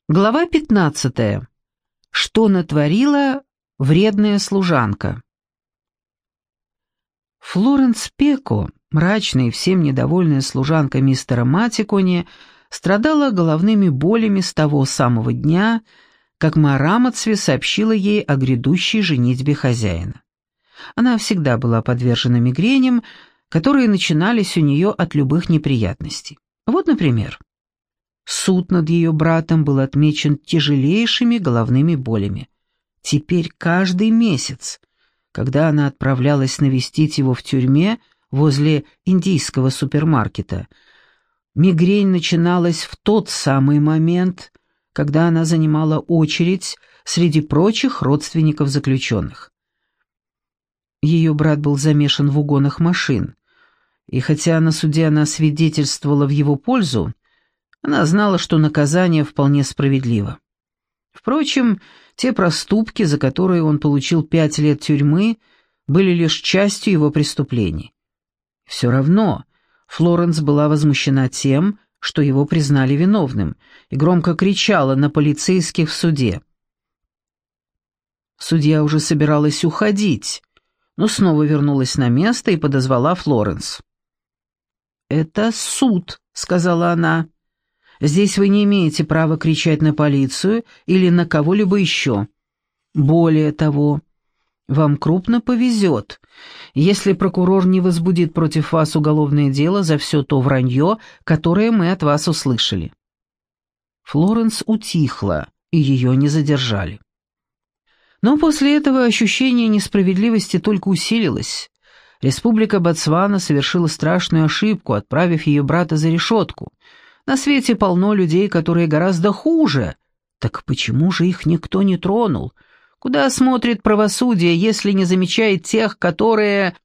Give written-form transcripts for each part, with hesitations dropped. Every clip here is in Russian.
Глава 15. Что натворила вредная служанка? Флоренс Пеко, мрачная и всем недовольная служанка мистера Матикони, страдала головными болями с того самого дня, как Марамацве сообщила ей о грядущей женитьбе хозяина. Она всегда была подвержена мигреням, которые начинались у нее от любых неприятностей. Вот, например, суд над ее братом был отмечен тяжелейшими головными болями. Теперь каждый месяц, когда она отправлялась навестить его в тюрьме возле индийского супермаркета, мигрень начиналась в тот самый момент, когда она занимала очередь среди прочих родственников заключенных. Ее брат был замешан в угонах машин, и хотя на суде она свидетельствовала в его пользу, она знала, что наказание вполне справедливо. Впрочем, те проступки, за которые он получил 5 лет тюрьмы, были лишь частью его преступлений. Все равно Флоренс была возмущена тем, что его признали виновным, и громко кричала на полицейских в суде. Судья уже собиралась уходить, но снова вернулась на место и подозвала Флоренс. «Это суд», — сказала она. «Здесь вы не имеете права кричать на полицию или на кого-либо еще. Более того, вам крупно повезет, если прокурор не возбудит против вас уголовное дело за все то вранье, которое мы от вас услышали». Флоренс утихла, и ее не задержали. Но после этого ощущение несправедливости только усилилось. Республика Ботсвана совершила страшную ошибку, отправив ее брата за решетку. На свете полно людей, которые гораздо хуже. Так почему же их никто не тронул? Куда смотрит правосудие, если не замечает тех, которые...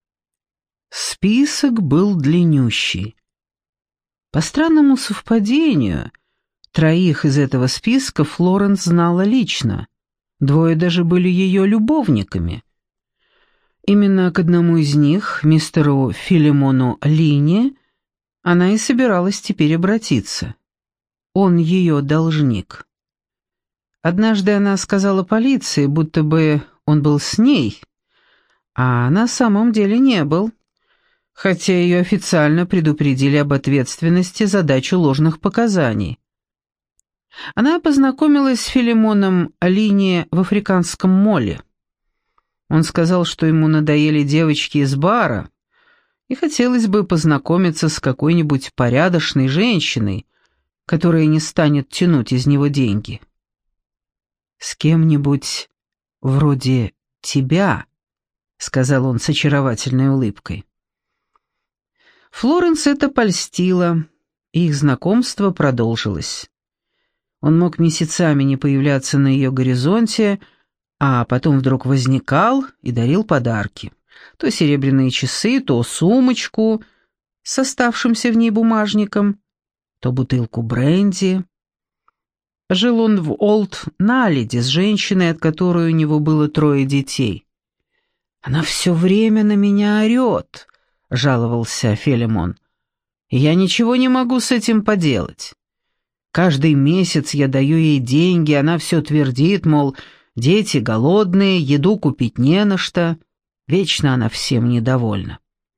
Список был длиннющий. По странному совпадению, 3 из этого списка Флоренс знала лично. 2 даже были ее любовниками. Именно к одному из них, мистеру Филимону Лине, она и собиралась теперь обратиться. Он ее должник. Однажды она сказала полиции, будто бы он был с ней, а на самом деле не был, хотя ее официально предупредили об ответственности за дачу ложных показаний. Она познакомилась с Филимоном Лине в Африканском моле. Он сказал, что ему надоели девочки из бара, и хотелось бы познакомиться с какой-нибудь порядочной женщиной, которая не станет тянуть из него деньги. «С кем-нибудь вроде тебя», — сказал он с очаровательной улыбкой. Флоренс это польстило, и их знакомство продолжилось. Он мог месяцами не появляться на ее горизонте, а потом вдруг возникал и дарил подарки. То серебряные часы, то сумочку с оставшимся в ней бумажником, то бутылку бренди. Жил он в Олд-Наледе с женщиной, от которой у него было 3 детей. «Она все время на меня орет», — жаловался Филимон. «И я ничего не могу с этим поделать. Каждый месяц я даю ей деньги, она все твердит, мол, дети голодные, еду купить не на что». Вечно она всем недовольна.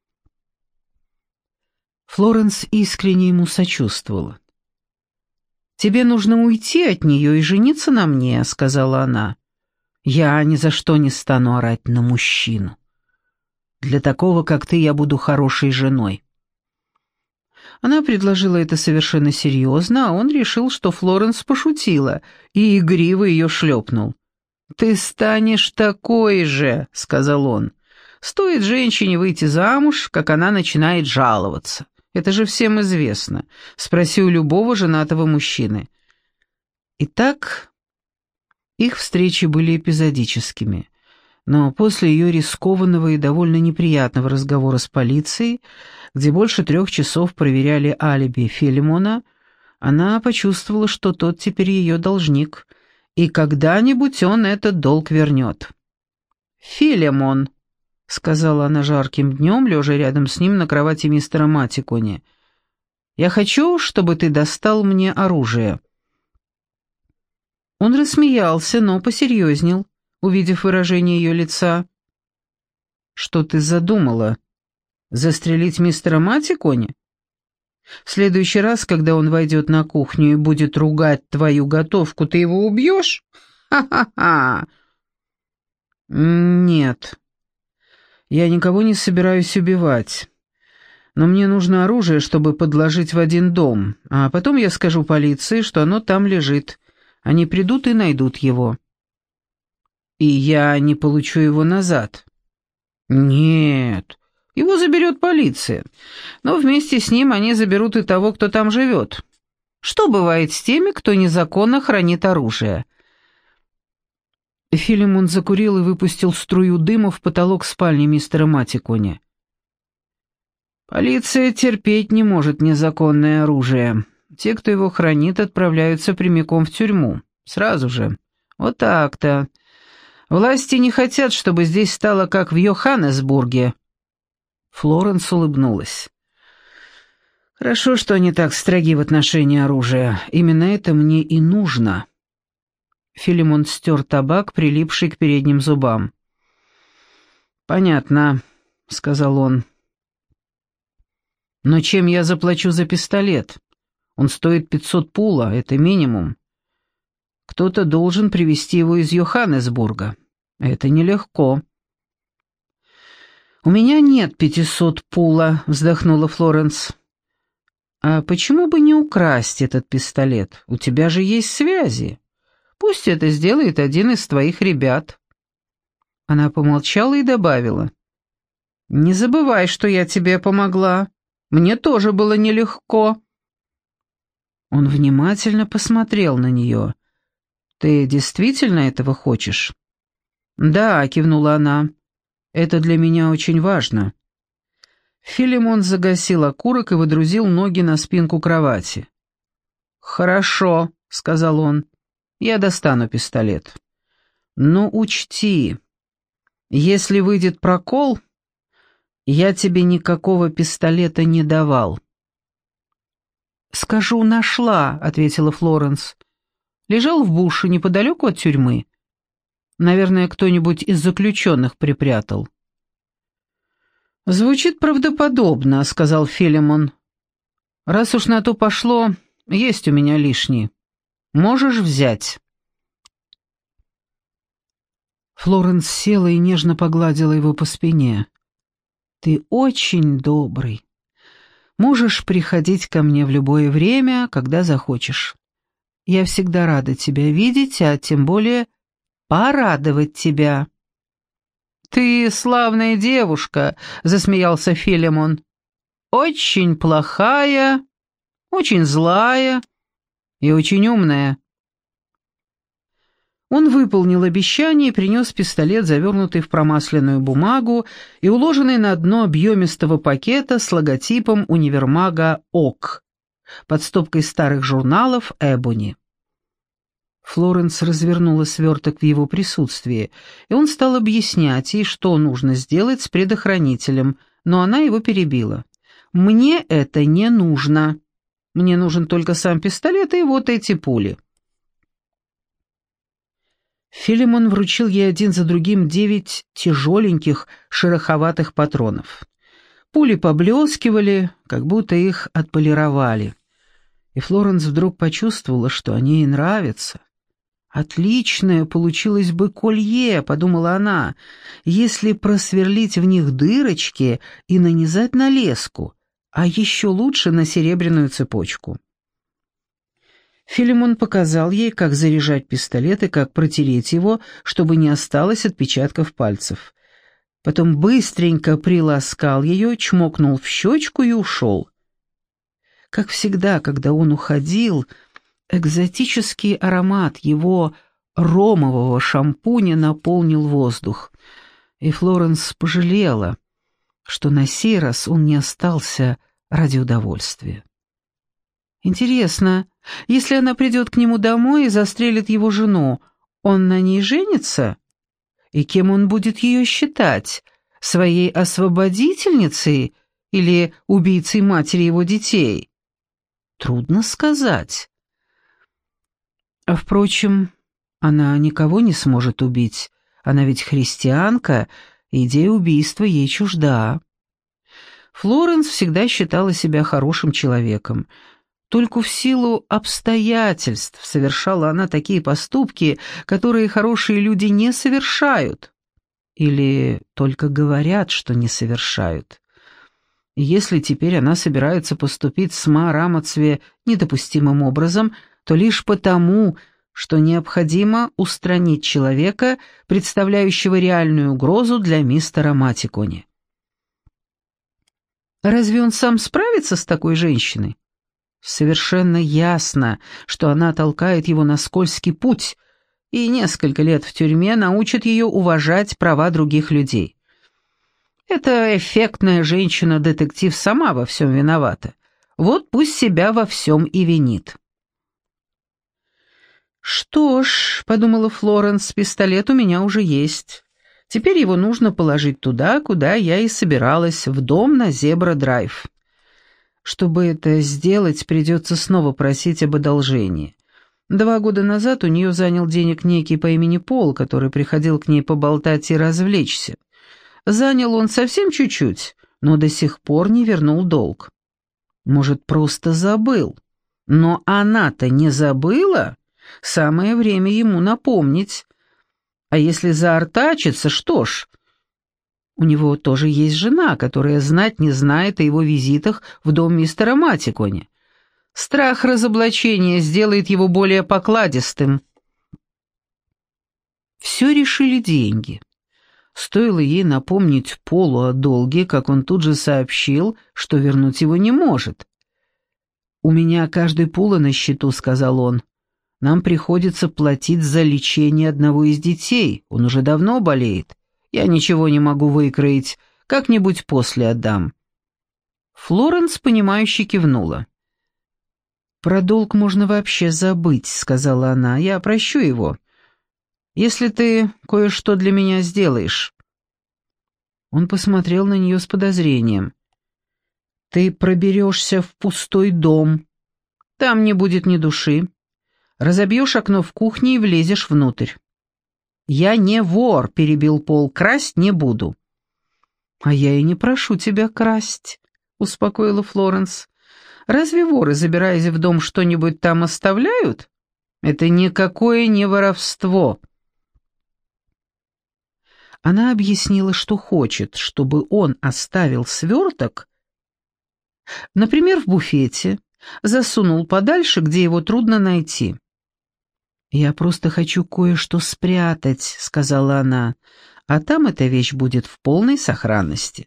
Флоренс искренне ему сочувствовала. «Тебе нужно уйти от нее и жениться на мне», — сказала она. «Я ни за что не стану орать на мужчину. Для такого, как ты, я буду хорошей женой». Она предложила это совершенно серьезно, а он решил, что Флоренс пошутила, и игриво ее шлепнул. «Ты станешь такой же», — сказал он. «Стоит женщине выйти замуж, как она начинает жаловаться. Это же всем известно. Спроси у любого женатого мужчины». Итак, их встречи были эпизодическими, но после ее рискованного и довольно неприятного разговора с полицией, где больше 3 часов проверяли алиби Филимона, она почувствовала, что тот теперь ее должник, и когда-нибудь он этот долг вернет. «Филимон», — сказала она жарким днем, лежа рядом с ним на кровати мистера Матикони, — «я хочу, чтобы ты достал мне оружие». Он рассмеялся, но посерьезнел, увидев выражение ее лица. «Что ты задумала? Застрелить мистера Матикони? В следующий раз, когда он войдет на кухню и будет ругать твою готовку, ты его убьешь? Ха-ха-ха!» «Нет, я никого не собираюсь убивать. Но мне нужно оружие, чтобы подложить в один дом, а потом я скажу полиции, что оно там лежит. Они придут и найдут его. И я не получу его назад». «Нет, его заберет полиция, но вместе с ним они заберут и того, кто там живет. Что бывает с теми, кто незаконно хранит оружие?» Филимон закурил и выпустил струю дыма в потолок спальни мистера Матикони. «Полиция терпеть не может незаконное оружие. Те, кто его хранит, отправляются прямиком в тюрьму. Сразу же. Вот так-то. Власти не хотят, чтобы здесь стало как в Йоханнесбурге». Флоренс улыбнулась. «Хорошо, что они так строги в отношении оружия. Именно это мне и нужно». Филимон стер табак, прилипший к передним зубам. «Понятно», — сказал он. «Но чем я заплачу за пистолет? Он стоит 500 пула, это минимум. Кто-то должен привезти его из Йоханнесбурга. Это нелегко». «У меня нет 500 пула», — вздохнула Флоренс. «А почему бы не украсть этот пистолет? У тебя же есть связи. Пусть это сделает один из твоих ребят». Она помолчала и добавила. «Не забывай, что я тебе помогла. Мне тоже было нелегко». Он внимательно посмотрел на нее. «Ты действительно этого хочешь?» «Да», — кивнула она. «Это для меня очень важно». Филимон загасил окурок и водрузил ноги на спинку кровати. «Хорошо», — сказал он. «Я достану пистолет. Но учти, если выйдет прокол, я тебе никакого пистолета не давал». «Скажу, нашла», — ответила Флоренс. «Лежал в буше неподалеку от тюрьмы. Наверное, кто-нибудь из заключенных припрятал». «Звучит правдоподобно», — сказал Филимон. «Раз уж на то пошло, есть у меня лишний. Можешь взять». Флоренс села и нежно погладила его по спине. «Ты очень добрый. Можешь приходить ко мне в любое время, когда захочешь. Я всегда рада тебя видеть, а тем более порадовать тебя». «Ты славная девушка», — засмеялся Филимон. «Очень плохая, очень злая и очень умная». Он выполнил обещание и принес пистолет, завернутый в промасленную бумагу и уложенный на дно объемистого пакета с логотипом универмага «ОК» под стопкой старых журналов «Эбони». Флоренс развернула сверток в его присутствии, и он стал объяснять ей, что нужно сделать с предохранителем, но она его перебила. «Мне это не нужно. Мне нужен только сам пистолет и вот эти пули». Филимон вручил ей один за другим 9 тяжеленьких, шероховатых патронов. Пули поблескивали, как будто их отполировали. И Флоренс вдруг почувствовала, что они ей нравятся. «Отличное получилось бы колье», — подумала она, «если просверлить в них дырочки и нанизать на леску, а еще лучше на серебряную цепочку». Филимон показал ей, как заряжать пистолет и как протереть его, чтобы не осталось отпечатков пальцев. Потом быстренько приласкал ее, чмокнул в щечку и ушел. Как всегда, когда он уходил, экзотический аромат его ромового шампуня наполнил воздух, и Флоренс пожалела, что на сей раз он не остался ради удовольствия. Интересно, если она придет к нему домой и застрелит его жену, он на ней женится? И кем он будет ее считать? Своей освободительницей или убийцей матери его детей? Трудно сказать. Впрочем, Она никого не сможет убить. Она ведь христианка, и идея убийства ей чужда. Флоренс всегда считала себя хорошим человеком. Только в силу обстоятельств совершала она такие поступки, которые хорошие люди не совершают. Или только говорят, что не совершают. И если теперь она собирается поступить с Ма Рамацве недопустимым образом, то лишь потому, что необходимо устранить человека, представляющего реальную угрозу для мистера Матикони. Разве он сам справится с такой женщиной? Совершенно ясно, что она толкает его на скользкий путь, и несколько лет в тюрьме научит ее уважать права других людей. Эта эффектная женщина-детектив сама во всем виновата. Вот пусть себя во всем и винит. «Что ж», — подумала Флоренс, — «пистолет у меня уже есть. Теперь его нужно положить туда, куда я и собиралась, в дом на Зебра-драйв. Чтобы это сделать, придется снова просить об одолжении. 2 года назад у нее занял денег некий по имени Пол, который приходил к ней поболтать и развлечься. Занял он совсем чуть-чуть, но до сих пор не вернул долг. Может, просто забыл. Но она-то не забыла? Самое время ему напомнить. А если заортачится, что ж? У него тоже есть жена, которая знать не знает о его визитах в дом мистера Матикони. Страх разоблачения сделает его более покладистым. Все решили деньги. Стоило ей напомнить Полу о долге, как он тут же сообщил, что вернуть его не может. «У меня каждый пула на счету», — сказал он. «Нам приходится платить за лечение одного из детей, он уже давно болеет. Я ничего не могу выкроить, как-нибудь после отдам». Флоренс, понимающе кивнула. «Про долг можно вообще забыть», — сказала она. «Я прощу его, если ты кое-что для меня сделаешь». Он посмотрел на нее с подозрением. «Ты проберешься в пустой дом. Там не будет ни души. Разобьешь окно в кухне и влезешь внутрь». «Я не вор», — перебил Пол, — «красть не буду». «А я и не прошу тебя красть», — успокоила Флоренс. «Разве воры, забираясь в дом, что-нибудь там оставляют? Это никакое не воровство». Она объяснила, что хочет, чтобы он оставил сверток, например, в буфете, засунул подальше, где его трудно найти. «Я просто хочу кое-что спрятать», — сказала она, — «а там эта вещь будет в полной сохранности».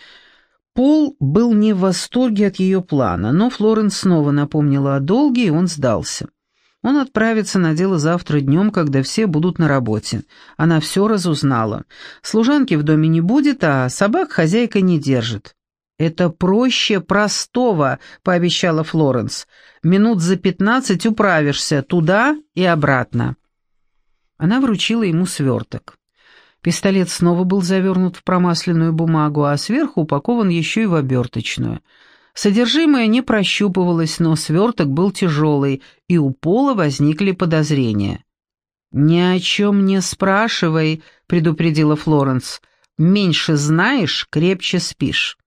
Пол был не в восторге от ее плана, но Флоренс снова напомнила о долге, и он сдался. Он отправится на дело завтра днем, когда все будут на работе. Она все разузнала. Служанки в доме не будет, а собак хозяйка не держит. «Это проще простого», — пообещала Флоренс. «Минут за 15 управишься туда и обратно». Она вручила ему сверток. Пистолет снова был завернут в промасленную бумагу, а сверху упакован еще и в оберточную. Содержимое не прощупывалось, но сверток был тяжелый, и у Пола возникли подозрения. «Ни о чем не спрашивай», — предупредила Флоренс. «Меньше знаешь, крепче спишь».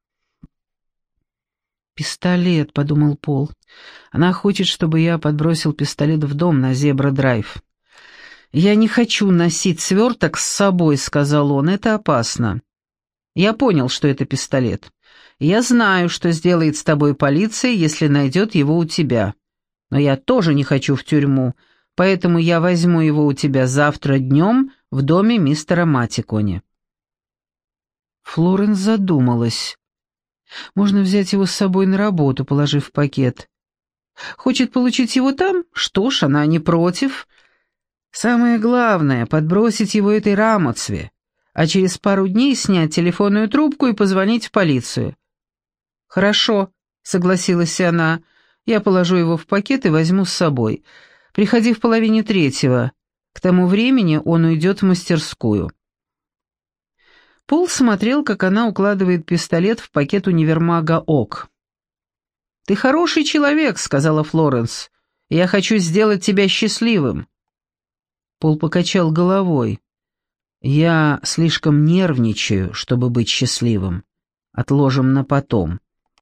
«Пистолет», — подумал Пол. «Она хочет, чтобы я подбросил пистолет в дом на Зебра-драйв». «Я не хочу носить сверток с собой», — сказал он, — «это опасно». «Я понял, что это пистолет. Я знаю, что сделает с тобой полиция, если найдет его у тебя. Но я тоже не хочу в тюрьму, поэтому я возьму его у тебя завтра днем в доме мистера Матикони». Флоренс задумалась. Можно взять его с собой на работу, положив в пакет. Хочет получить его там? Что ж, она не против. Самое главное — подбросить его этой Рамацве, а через пару дней снять телефонную трубку и позвонить в полицию. «Хорошо», — согласилась она, — «я положу его в пакет и возьму с собой. Приходи в 2:30. К тому времени он уйдет в мастерскую». Пол смотрел, как она укладывает пистолет в пакет универмага «Ок». «Ты хороший человек», — сказала Флоренс. «Я хочу сделать тебя счастливым». Пол покачал головой. «Я слишком нервничаю, чтобы быть счастливым. Отложим на потом».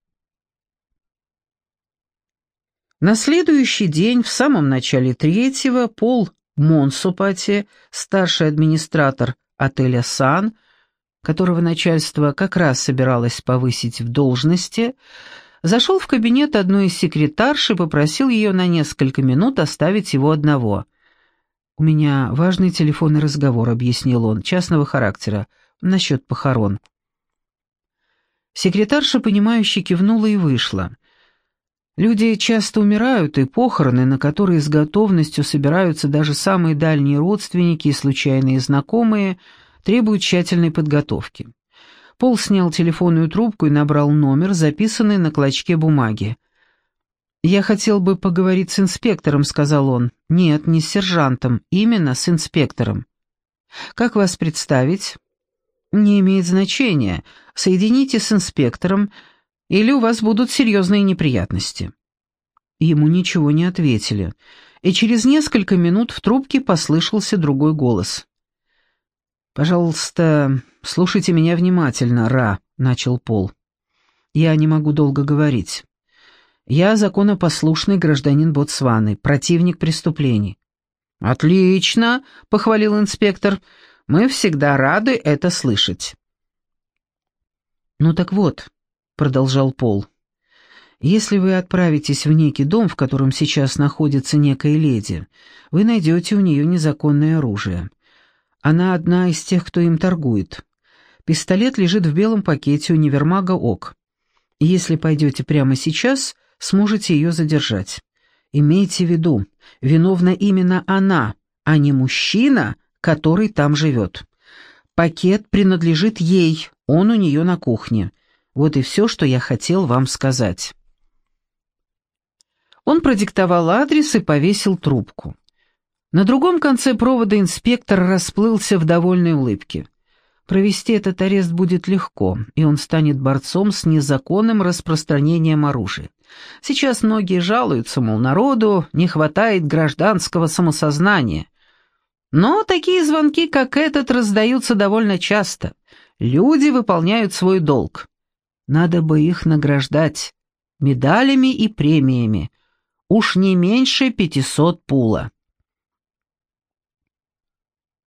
На следующий день, в самом начале третьего, Пол Монсупати, старший администратор отеля «Сан», которого начальство как раз собиралось повысить в должности, зашел в кабинет одной из секретарш и попросил ее на несколько минут оставить его одного. «У меня важный телефонный разговор», — объяснил он, — «частного характера, насчет похорон». Секретарша, понимающе кивнула и вышла. Люди часто умирают, и похороны, на которые с готовностью собираются даже самые дальние родственники и случайные знакомые, требуют тщательной подготовки. Пол снял телефонную трубку и набрал номер, записанный на клочке бумаги. «Я хотел бы поговорить с инспектором», — сказал он. «Нет, не с сержантом, именно с инспектором». «Как вас представить?» «Не имеет значения. Соедините с инспектором, или у вас будут серьезные неприятности». Ему ничего не ответили, и через несколько минут в трубке послышался другой голос. «Пожалуйста, слушайте меня внимательно, Ра», — начал Пол. «Я не могу долго говорить. Я законопослушный гражданин Ботсваны, противник преступлений». «Отлично», — похвалил инспектор. «Мы всегда рады это слышать». «Ну так вот», — продолжал Пол, — «если вы отправитесь в некий дом, в котором сейчас находится некая леди, вы найдете у нее незаконное оружие. Она одна из тех, кто им торгует. Пистолет лежит в белом пакете универмага ОК. Если пойдете прямо сейчас, сможете ее задержать. Имейте в виду, виновна именно она, а не мужчина, который там живет. Пакет принадлежит ей, он у нее на кухне. Вот и все, что я хотел вам сказать». Он продиктовал адрес и повесил трубку. На другом конце провода инспектор расплылся в довольной улыбке. Провести этот арест будет легко, и он станет борцом с незаконным распространением оружия. Сейчас многие жалуются, мол, народу не хватает гражданского самосознания. Но такие звонки, как этот, раздаются довольно часто. Люди выполняют свой долг. Надо бы их награждать медалями и премиями. Уж не меньше 500 пула.